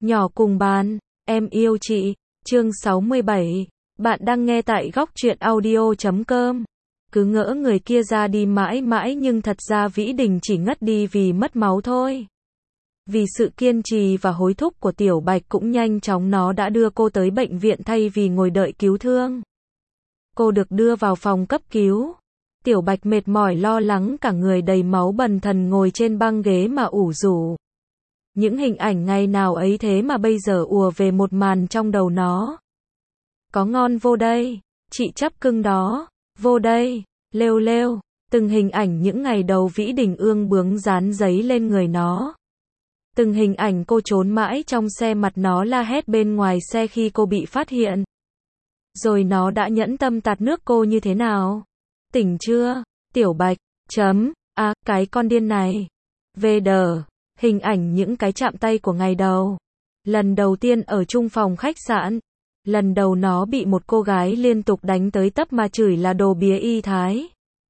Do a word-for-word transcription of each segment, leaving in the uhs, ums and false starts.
Nhỏ cùng bàn, em yêu chị, chương sáu mươi bảy. Bạn đang nghe tại góc truyện audio chấm com. Cứ ngỡ người kia ra đi mãi mãi nhưng thật ra Vĩ Đình chỉ ngất đi vì mất máu thôi. Vì sự kiên trì và hối thúc của Tiểu Bạch cũng nhanh chóng nó đã đưa cô tới bệnh viện thay vì ngồi đợi cứu thương. Cô được đưa vào phòng cấp cứu. Tiểu Bạch mệt mỏi lo lắng cả người đầy máu bần thần ngồi trên băng ghế mà ủ rũ. Những hình ảnh ngày nào ấy thế mà bây giờ ùa về một màn trong đầu nó. Có ngon vô đây, chị chắp cưng đó, vô đây, lêu lêu, từng hình ảnh những ngày đầu Vĩ Đình ương bướng dán giấy lên người nó. Từng hình ảnh cô trốn mãi trong xe mặt nó la hét bên ngoài xe khi cô bị phát hiện. Rồi nó đã nhẫn tâm tạt nước cô như thế nào? Tỉnh chưa? Tiểu Bạch, chấm, à, cái con điên này. Về đờ, hình ảnh những cái chạm tay của ngày đầu. Lần đầu tiên ở chung phòng khách sạn. Lần đầu nó bị một cô gái liên tục đánh tới tấp mà chửi là đồ bía y thái.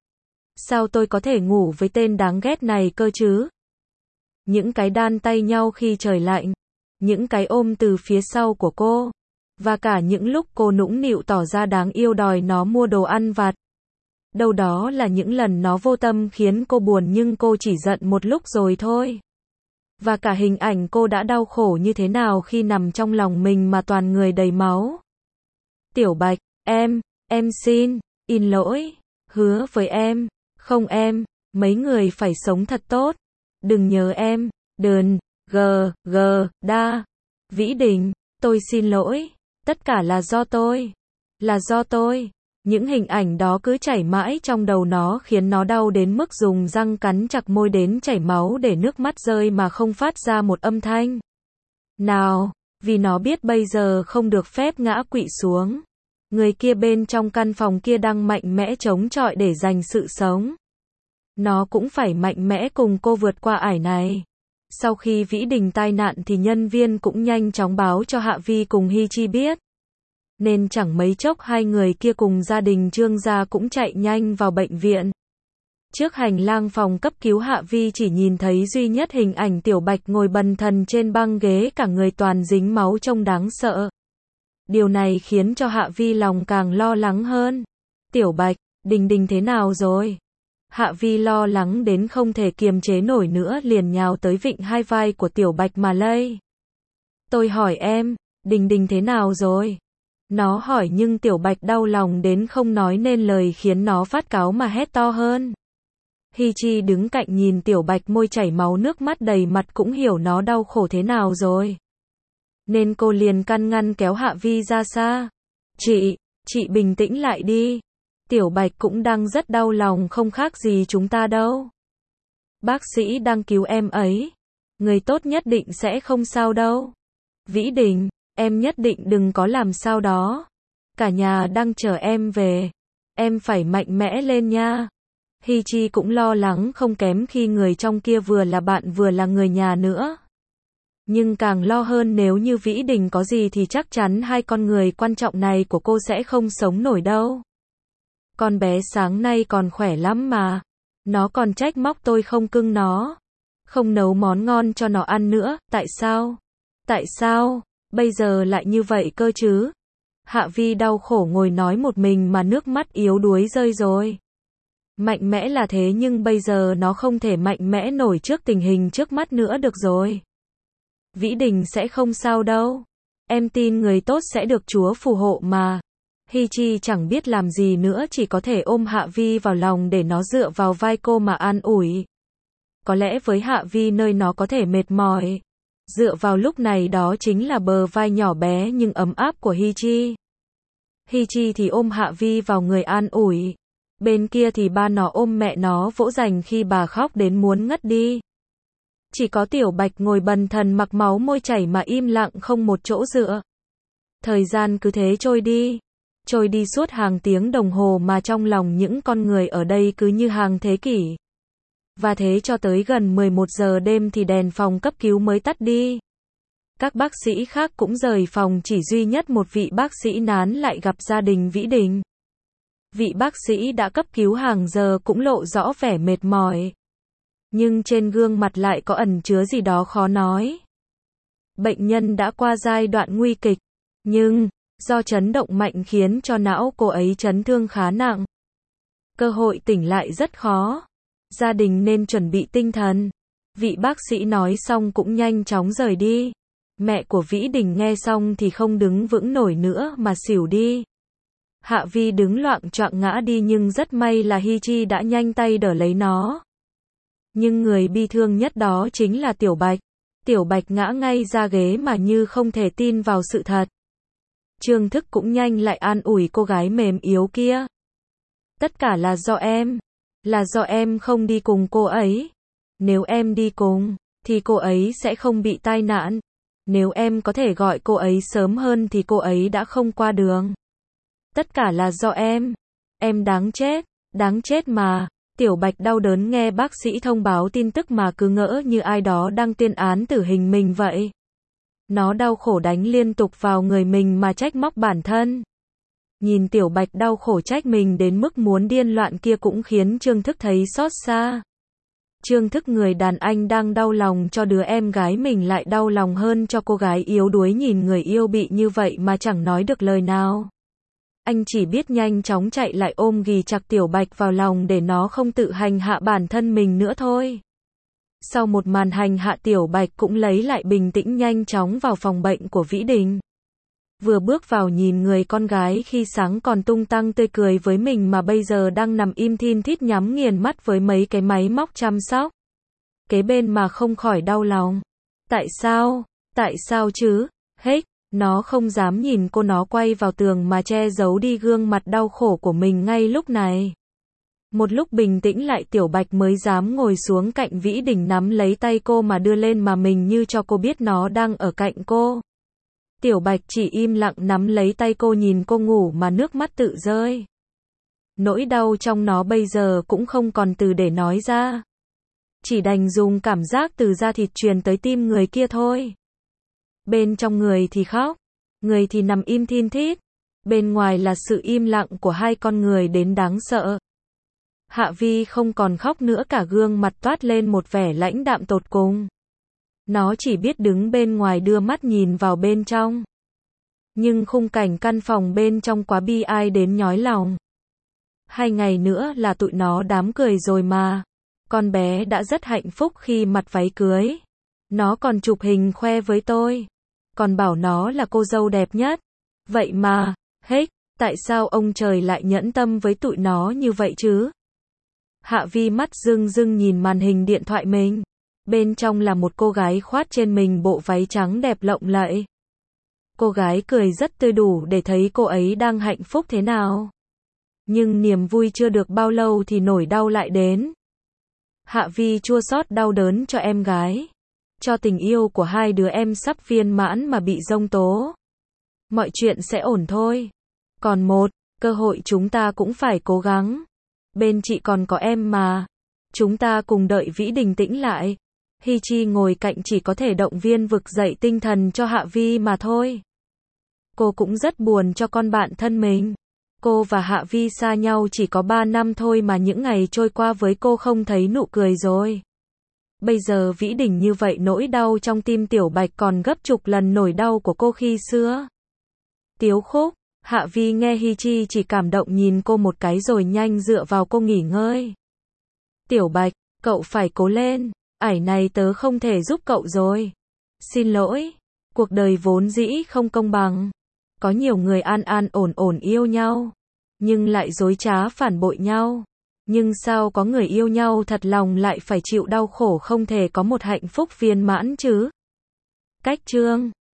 Sao tôi có thể ngủ với tên đáng ghét này cơ chứ? Những cái đan tay nhau khi trời lạnh. Những cái ôm từ phía sau của cô. Và cả những lúc cô nũng nịu tỏ ra đáng yêu đòi nó mua đồ ăn vặt. Đâu đó là những lần nó vô tâm khiến cô buồn nhưng cô chỉ giận một lúc rồi thôi. Và cả hình ảnh cô đã đau khổ như thế nào khi nằm trong lòng mình mà toàn người đầy máu. Tiểu Bạch, em, em xin, in lỗi, hứa với em, không em, mấy người phải sống thật tốt. Đừng nhớ em, đừng, gờ, gờ, đa. Vĩ Đình, tôi xin lỗi, tất cả là do tôi, là do tôi. Những hình ảnh đó cứ chảy mãi trong đầu nó khiến nó đau đến mức dùng răng cắn chặt môi đến chảy máu để nước mắt rơi mà không phát ra một âm thanh. Nào, vì nó biết bây giờ không được phép ngã quỵ xuống. Người kia bên trong căn phòng kia đang mạnh mẽ chống chọi để giành sự sống. Nó cũng phải mạnh mẽ cùng cô vượt qua ải này. Sau khi Vĩ Đình tai nạn thì nhân viên cũng nhanh chóng báo cho Hạ Vi cùng Hi Chi biết. Nên chẳng mấy chốc hai người kia cùng gia đình Trương gia cũng chạy nhanh vào bệnh viện. Trước hành lang phòng cấp cứu Hạ Vi chỉ nhìn thấy duy nhất hình ảnh Tiểu Bạch ngồi bần thần trên băng ghế cả người toàn dính máu trông đáng sợ. Điều này khiến cho Hạ Vi lòng càng lo lắng hơn. Tiểu Bạch, Đình Đình thế nào rồi? Hạ Vi lo lắng đến không thể kiềm chế nổi nữa liền nhào tới vịn hai vai của Tiểu Bạch mà lay. Tôi hỏi em, Đình Đình thế nào rồi? Nó hỏi nhưng Tiểu Bạch đau lòng đến không nói nên lời khiến nó phát cáu mà hét to hơn. Hi Chi đứng cạnh nhìn Tiểu Bạch môi chảy máu nước mắt đầy mặt cũng hiểu nó đau khổ thế nào rồi. Nên cô liền căn ngăn kéo Hạ Vi ra xa. Chị, chị bình tĩnh lại đi. Tiểu Bạch cũng đang rất đau lòng không khác gì chúng ta đâu. Bác sĩ đang cứu em ấy. Người tốt nhất định sẽ không sao đâu. Vĩ Đình, em nhất định đừng có làm sao đó. Cả nhà đang chờ em về. Em phải mạnh mẽ lên nha. Hi Chi cũng lo lắng không kém khi người trong kia vừa là bạn vừa là người nhà nữa. Nhưng càng lo hơn nếu như Vĩ Đình có gì thì chắc chắn hai con người quan trọng này của cô sẽ không sống nổi đâu. Con bé sáng nay còn khỏe lắm mà. Nó còn trách móc tôi không cưng nó. Không nấu món ngon cho nó ăn nữa. Tại sao? Tại sao? Bây giờ lại như vậy cơ chứ? Hạ Vi đau khổ ngồi nói một mình mà nước mắt yếu đuối rơi rồi. Mạnh mẽ là thế nhưng bây giờ nó không thể mạnh mẽ nổi trước tình hình trước mắt nữa được rồi. Vĩ Đình sẽ không sao đâu. Em tin người tốt sẽ được Chúa phù hộ mà. Hi Chi chẳng biết làm gì nữa chỉ có thể ôm Hạ Vi vào lòng để nó dựa vào vai cô mà an ủi. Có lẽ với Hạ Vi nơi nó có thể mệt mỏi. Dựa vào lúc này đó chính là bờ vai nhỏ bé nhưng ấm áp của Hi Chi. Hi Chi thì ôm Hạ Vi vào người an ủi. Bên kia thì ba nó ôm mẹ nó vỗ dành khi bà khóc đến muốn ngất đi. Chỉ có Tiểu Bạch ngồi bần thần mặc máu môi chảy mà im lặng không một chỗ dựa. Thời gian cứ thế trôi đi. Trôi đi suốt hàng tiếng đồng hồ mà trong lòng những con người ở đây cứ như hàng thế kỷ. Và thế cho tới gần mười một giờ đêm thì đèn phòng cấp cứu mới tắt đi. Các bác sĩ khác cũng rời phòng chỉ duy nhất một vị bác sĩ nán lại gặp gia đình Vĩ Đình. Vị bác sĩ đã cấp cứu hàng giờ cũng lộ rõ vẻ mệt mỏi. Nhưng trên gương mặt lại có ẩn chứa gì đó khó nói. Bệnh nhân đã qua giai đoạn nguy kịch, nhưng do chấn động mạnh khiến cho não cô ấy chấn thương khá nặng. Cơ hội tỉnh lại rất khó. Gia đình nên chuẩn bị tinh thần. Vị bác sĩ nói xong cũng nhanh chóng rời đi. Mẹ của Vĩ Đình nghe xong thì không đứng vững nổi nữa mà xỉu đi. Hạ Vi đứng loạng choạng ngã đi nhưng rất may là Hi Chi đã nhanh tay đỡ lấy nó. Nhưng người bi thương nhất đó chính là Tiểu Bạch. Tiểu Bạch ngã ngay ra ghế mà như không thể tin vào sự thật. Trương Thức cũng nhanh lại an ủi cô gái mềm yếu kia. Tất cả là do em. Là do em không đi cùng cô ấy. Nếu em đi cùng, thì cô ấy sẽ không bị tai nạn. Nếu em có thể gọi cô ấy sớm hơn thì cô ấy đã không qua đường. Tất cả là do em. Em đáng chết, đáng chết mà. Tiểu Bạch đau đớn nghe bác sĩ thông báo tin tức mà cứ ngỡ như ai đó đang tuyên án tử hình mình vậy. Nó đau khổ đánh liên tục vào người mình mà trách móc bản thân. Nhìn Tiểu Bạch đau khổ trách mình đến mức muốn điên loạn kia cũng khiến Trương Thức thấy xót xa. Trương Thức người đàn anh đang đau lòng cho đứa em gái mình lại đau lòng hơn cho cô gái yếu đuối nhìn người yêu bị như vậy mà chẳng nói được lời nào. Anh chỉ biết nhanh chóng chạy lại ôm ghì chặt Tiểu Bạch vào lòng để nó không tự hành hạ bản thân mình nữa thôi. Sau một màn hành hạ Tiểu Bạch cũng lấy lại bình tĩnh nhanh chóng vào phòng bệnh của Vĩ Đình. Vừa bước vào nhìn người con gái khi sáng còn tung tăng tươi cười với mình mà bây giờ đang nằm im thin thít nhắm nghiền mắt với mấy cái máy móc chăm sóc. Kế bên mà không khỏi đau lòng. Tại sao? Tại sao chứ? Hết, nó không dám nhìn cô, nó quay vào tường mà che giấu đi gương mặt đau khổ của mình ngay lúc này. Một lúc bình tĩnh lại Tiểu Bạch mới dám ngồi xuống cạnh Vĩ Đình nắm lấy tay cô mà đưa lên mà mình như cho cô biết nó đang ở cạnh cô. Tiểu Bạch chỉ im lặng nắm lấy tay cô nhìn cô ngủ mà nước mắt tự rơi. Nỗi đau trong nó bây giờ cũng không còn từ để nói ra. Chỉ đành dùng cảm giác từ da thịt truyền tới tim người kia thôi. Bên trong người thì khóc, người thì nằm im thin thít. Bên ngoài là sự im lặng của hai con người đến đáng sợ. Hạ Vi không còn khóc nữa, cả gương mặt toát lên một vẻ lãnh đạm tột cùng. Nó chỉ biết đứng bên ngoài đưa mắt nhìn vào bên trong. Nhưng khung cảnh căn phòng bên trong quá bi ai đến nhói lòng. Hai ngày nữa là tụi nó đám cười rồi mà. Con bé đã rất hạnh phúc khi mặc váy cưới. Nó còn chụp hình khoe với tôi. Còn bảo nó là cô dâu đẹp nhất. Vậy mà, hết, tại sao ông trời lại nhẫn tâm với tụi nó như vậy chứ? Hạ Vi mắt rưng rưng nhìn màn hình điện thoại mình. Bên trong là một cô gái khoác trên mình bộ váy trắng đẹp lộng lẫy. Cô gái cười rất tươi đủ để thấy cô ấy đang hạnh phúc thế nào. Nhưng niềm vui chưa được bao lâu thì nỗi đau lại đến. Hạ Vi chua xót đau đớn cho em gái. Cho tình yêu của hai đứa em sắp viên mãn mà bị giông tố. Mọi chuyện sẽ ổn thôi. Còn một, cơ hội chúng ta cũng phải cố gắng. Bên chị còn có em mà. Chúng ta cùng đợi Vĩ Đình tĩnh lại. Hi Chi ngồi cạnh chỉ có thể động viên vực dậy tinh thần cho Hạ Vi mà thôi. Cô cũng rất buồn cho con bạn thân mình. Cô và Hạ Vi xa nhau chỉ có ba năm thôi mà những ngày trôi qua với cô không thấy nụ cười rồi. Bây giờ Vĩ Đình như vậy nỗi đau trong tim Tiểu Bạch còn gấp chục lần nỗi đau của cô khi xưa. Tiếu Khúc, Hạ Vi nghe Hi Chi chỉ cảm động nhìn cô một cái rồi nhanh dựa vào cô nghỉ ngơi. Tiểu Bạch, cậu phải cố lên. Ải này tớ không thể giúp cậu rồi. Xin lỗi. Cuộc đời vốn dĩ không công bằng. Có nhiều người an an ổn ổn yêu nhau. Nhưng lại dối trá phản bội nhau. Nhưng sao có người yêu nhau thật lòng lại phải chịu đau khổ không thể có một hạnh phúc viên mãn chứ? Cách chương